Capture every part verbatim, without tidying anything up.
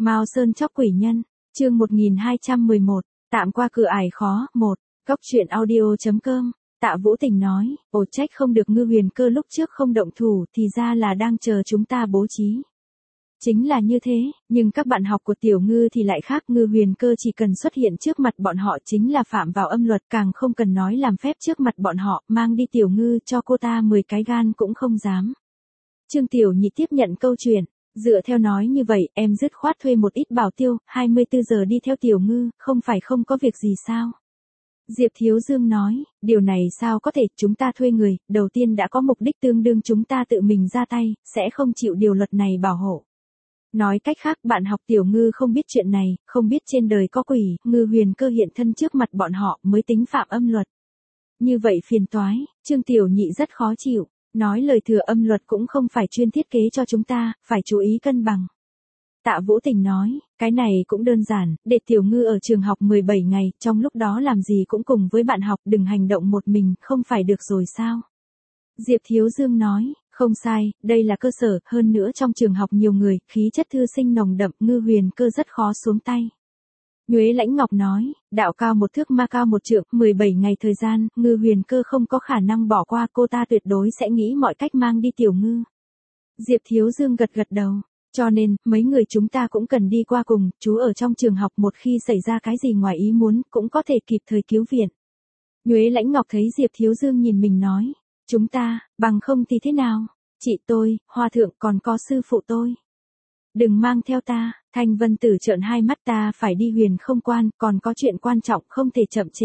Mao Sơn chóc quỷ nhân, chương một nghìn hai trăm mười một, tạm qua cửa ải khó, một, Cóc truyện audio.com, Tạ Vũ Tình nói, ồ trách không được Ngư Huyền Cơ lúc trước không động thủ thì ra là đang chờ chúng ta bố trí. Chính là như thế, nhưng các bạn học của Tiểu Ngư thì lại khác, Ngư Huyền Cơ chỉ cần xuất hiện trước mặt bọn họ chính là phạm vào âm luật, càng không cần nói làm phép trước mặt bọn họ, mang đi Tiểu Ngư cho cô ta mười cái gan cũng không dám. Trương Tiểu Nhị tiếp nhận câu chuyện. Dựa theo nói như vậy, em dứt khoát thuê một ít bảo tiêu, hai mươi tư giờ đi theo Tiểu Ngư, không phải không có việc gì sao? Diệp Thiếu Dương nói, điều này sao có thể, chúng ta thuê người, đầu tiên đã có mục đích tương đương chúng ta tự mình ra tay, sẽ không chịu điều luật này bảo hộ. Nói cách khác, bạn học Tiểu Ngư không biết chuyện này, không biết trên đời có quỷ, Ngư Huyền Cơ hiện thân trước mặt bọn họ mới tính phạm âm luật. Như vậy phiền toái, Trương Tiểu Nhị rất khó chịu. Nói lời thừa âm luật cũng không phải chuyên thiết kế cho chúng ta, phải chú ý cân bằng. Tạ Vũ Tình nói, cái này cũng đơn giản, để Tiểu Ngư ở trường học mười bảy ngày, trong lúc đó làm gì cũng cùng với bạn học, đừng hành động một mình, không phải được rồi sao? Diệp Thiếu Dương nói, không sai, đây là cơ sở, hơn nữa trong trường học nhiều người, khí chất thư sinh nồng đậm, Ngư Huyền Cơ rất khó xuống tay. Nhuế Lãnh Ngọc nói, đạo cao một thước ma cao một trượng, mười bảy ngày thời gian, Ngư Huyền Cơ không có khả năng bỏ qua, cô ta tuyệt đối sẽ nghĩ mọi cách mang đi Tiểu Ngư. Diệp Thiếu Dương gật gật đầu, cho nên, mấy người chúng ta cũng cần đi qua cùng, chú ở trong trường học một khi xảy ra cái gì ngoài ý muốn, cũng có thể kịp thời cứu viện. Nhuế Lãnh Ngọc thấy Diệp Thiếu Dương nhìn mình nói, chúng ta, bằng không thì thế nào, chị tôi, Hoa Thượng còn có sư phụ tôi. Đừng mang theo ta, Thanh Vân Tử trợn hai mắt, ta phải đi Huyền Không Quan, còn có chuyện quan trọng không thể chậm trễ.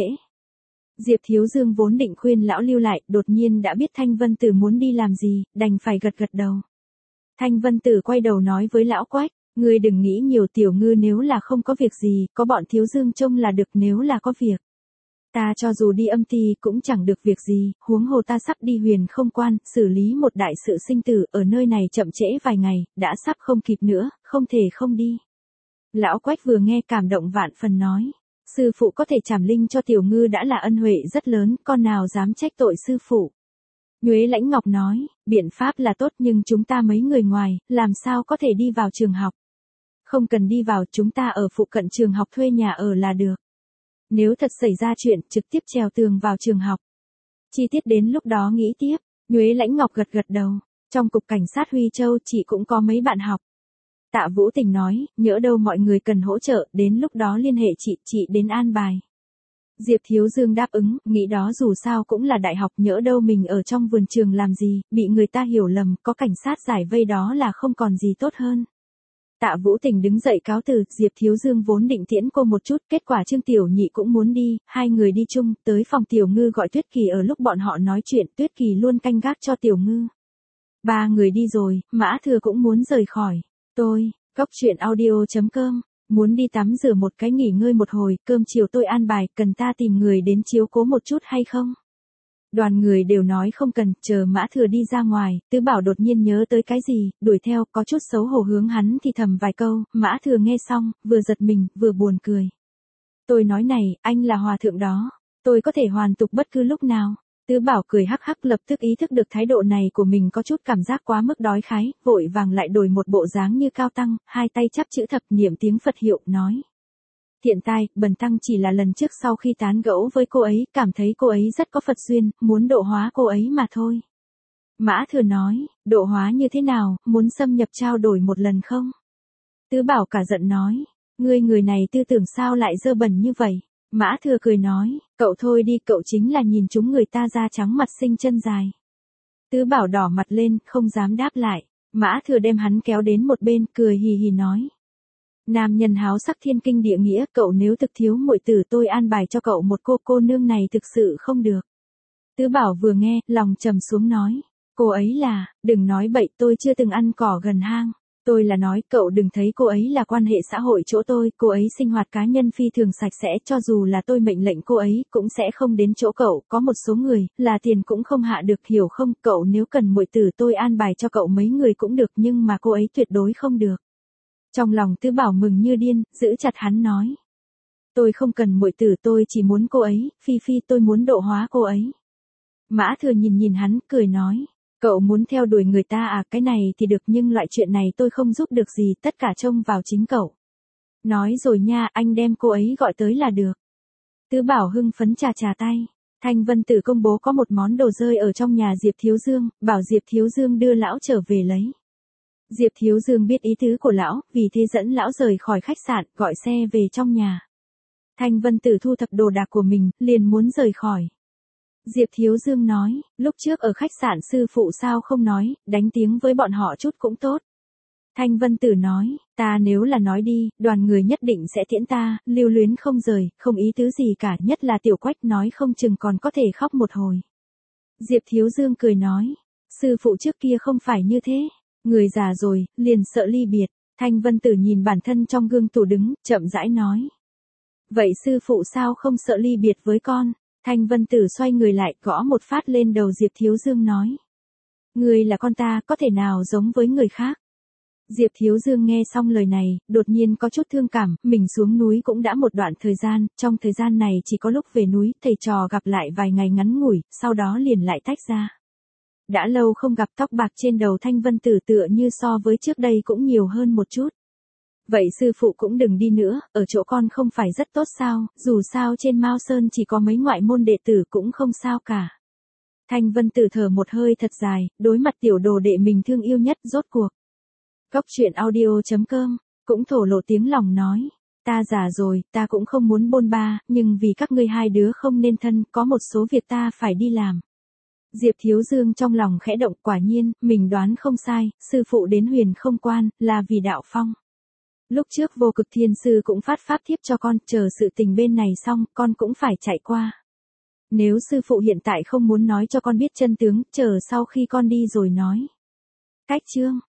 Diệp Thiếu Dương vốn định khuyên lão lưu lại, đột nhiên đã biết Thanh Vân Tử muốn đi làm gì, đành phải gật gật đầu. Thanh Vân Tử quay đầu nói với lão Quách, ngươi đừng nghĩ nhiều, Tiểu Ngư nếu là không có việc gì, có bọn Thiếu Dương trông là được, nếu là có việc. Ta cho dù đi âm ty cũng chẳng được việc gì, huống hồ ta sắp đi Huyền Không Quan, xử lý một đại sự sinh tử, ở nơi này chậm trễ vài ngày, đã sắp không kịp nữa, không thể không đi. Lão Quách vừa nghe cảm động vạn phần nói, sư phụ có thể trảm linh cho Tiểu Ngư đã là ân huệ rất lớn, con nào dám trách tội sư phụ. Nhuế Lãnh Ngọc nói, biện pháp là tốt nhưng chúng ta mấy người ngoài, làm sao có thể đi vào trường học. Không cần đi vào, chúng ta ở phụ cận trường học thuê nhà ở là được. Nếu thật xảy ra chuyện, trực tiếp trèo tường vào trường học. Chi tiết đến lúc đó nghĩ tiếp, Nhuế Lãnh Ngọc gật gật đầu, trong cục cảnh sát Huy Châu chị cũng có mấy bạn học. Tạ Vũ Tình nói, nhỡ đâu mọi người cần hỗ trợ, đến lúc đó liên hệ chị, chị đến an bài. Diệp Thiếu Dương đáp ứng, nghĩ đó dù sao cũng là đại học, nhỡ đâu mình ở trong vườn trường làm gì, bị người ta hiểu lầm, có cảnh sát giải vây đó là không còn gì tốt hơn. Tạ Vũ Tình đứng dậy cáo từ, Diệp Thiếu Dương vốn định tiễn cô một chút, kết quả Trương Tiểu Nhị cũng muốn đi, hai người đi chung, tới phòng Tiểu Ngư gọi Tuyết Kỳ, ở lúc bọn họ nói chuyện, Tuyết Kỳ luôn canh gác cho Tiểu Ngư. Ba người đi rồi, Mã Thừa cũng muốn rời khỏi. Tôi, Cóc truyện audio.com, muốn đi tắm rửa một cái nghỉ ngơi một hồi, cơm chiều tôi an bài, cần ta tìm người đến chiếu cố một chút hay không? Đoàn người đều nói không cần, chờ Mã Thừa đi ra ngoài, Tứ Bảo đột nhiên nhớ tới cái gì, đuổi theo, có chút xấu hổ hướng hắn thì thầm vài câu, Mã Thừa nghe xong, vừa giật mình, vừa buồn cười. Tôi nói này, anh là hòa thượng đó, tôi có thể hoàn tục bất cứ lúc nào. Tứ Bảo cười hắc hắc, lập tức ý thức được thái độ này của mình có chút cảm giác quá mức đói khái, vội vàng lại đổi một bộ dáng như cao tăng, hai tay chắp chữ thập, niệm tiếng Phật hiệu, nói. Thiện tai, bần tăng chỉ là lần trước sau khi tán gẫu với cô ấy, cảm thấy cô ấy rất có Phật duyên, muốn độ hóa cô ấy mà thôi. Mã Thừa nói, độ hóa như thế nào, muốn xâm nhập trao đổi một lần không? Tứ Bảo cả giận nói, ngươi người này tư tưởng sao lại dơ bẩn như vậy? Mã Thừa cười nói, cậu thôi đi, cậu chính là nhìn chúng người ta da trắng mặt xinh chân dài. Tứ Bảo đỏ mặt lên, không dám đáp lại. Mã Thừa đem hắn kéo đến một bên, cười hì hì nói. Nam nhân háo sắc thiên kinh địa nghĩa, cậu nếu thực thiếu muội tử tôi an bài cho cậu một cô, cô nương này thực sự không được. Tứ Bảo vừa nghe, lòng trầm xuống nói, cô ấy là, đừng nói bậy, tôi chưa từng ăn cỏ gần hang. Tôi là nói, cậu đừng thấy cô ấy là quan hệ xã hội chỗ tôi, cô ấy sinh hoạt cá nhân phi thường sạch sẽ, cho dù là tôi mệnh lệnh cô ấy, cũng sẽ không đến chỗ cậu, có một số người, là tiền cũng không hạ được, hiểu không, cậu nếu cần muội tử tôi an bài cho cậu mấy người cũng được, nhưng mà cô ấy tuyệt đối không được. Trong lòng Tứ Bảo mừng như điên, giữ chặt hắn nói. Tôi không cần muội tử, tôi chỉ muốn cô ấy, Phi Phi, tôi muốn độ hóa cô ấy. Mã Thừa nhìn nhìn hắn, cười nói. Cậu muốn theo đuổi người ta à, cái này thì được, nhưng loại chuyện này tôi không giúp được gì, tất cả trông vào chính cậu. Nói rồi nha, anh đem cô ấy gọi tới là được. Tứ Bảo hưng phấn chà chà tay. Thanh Vân Tử công bố có một món đồ rơi ở trong nhà Diệp Thiếu Dương, bảo Diệp Thiếu Dương đưa lão trở về lấy. Diệp Thiếu Dương biết ý tứ của lão, vì thế dẫn lão rời khỏi khách sạn, gọi xe về trong nhà. Thanh Vân Tử thu thập đồ đạc của mình, liền muốn rời khỏi. Diệp Thiếu Dương nói, lúc trước ở khách sạn sư phụ sao không nói, đánh tiếng với bọn họ chút cũng tốt. Thanh Vân Tử nói, ta nếu là nói đi, đoàn người nhất định sẽ tiễn ta, lưu luyến không rời, không ý tứ gì cả, nhất là Tiểu Quách nói không chừng còn có thể khóc một hồi. Diệp Thiếu Dương cười nói, sư phụ trước kia không phải như thế, người già rồi, liền sợ ly biệt. Thanh Vân Tử nhìn bản thân trong gương tủ đứng, chậm rãi nói. Vậy sư phụ sao không sợ ly biệt với con? Thanh Vân Tử xoay người lại, gõ một phát lên đầu Diệp Thiếu Dương nói. Người là con ta, có thể nào giống với người khác? Diệp Thiếu Dương nghe xong lời này, đột nhiên có chút thương cảm, mình xuống núi cũng đã một đoạn thời gian, trong thời gian này chỉ có lúc về núi, thầy trò gặp lại vài ngày ngắn ngủi, sau đó liền lại tách ra. Đã lâu không gặp, tóc bạc trên đầu Thanh Vân Tử tựa như so với trước đây cũng nhiều hơn một chút. Vậy sư phụ cũng đừng đi nữa, ở chỗ con không phải rất tốt sao, dù sao trên Mao Sơn chỉ có mấy ngoại môn đệ tử cũng không sao cả. Thanh Vân Tử thở một hơi thật dài, đối mặt tiểu đồ đệ mình thương yêu nhất, rốt cuộc. Cốc truyện audio chấm com, cũng thổ lộ tiếng lòng nói, ta già rồi, ta cũng không muốn bôn ba, nhưng vì các ngươi hai đứa không nên thân, có một số việc ta phải đi làm. Diệp Thiếu Dương trong lòng khẽ động, quả nhiên, mình đoán không sai, sư phụ đến Huyền Không Quan, là vì đạo phong. Lúc trước Vô Cực Thiên Sư cũng phát pháp thiếp cho con, chờ sự tình bên này xong, con cũng phải chạy qua. Nếu sư phụ hiện tại không muốn nói cho con biết chân tướng, chờ sau khi con đi rồi nói. Cách chương.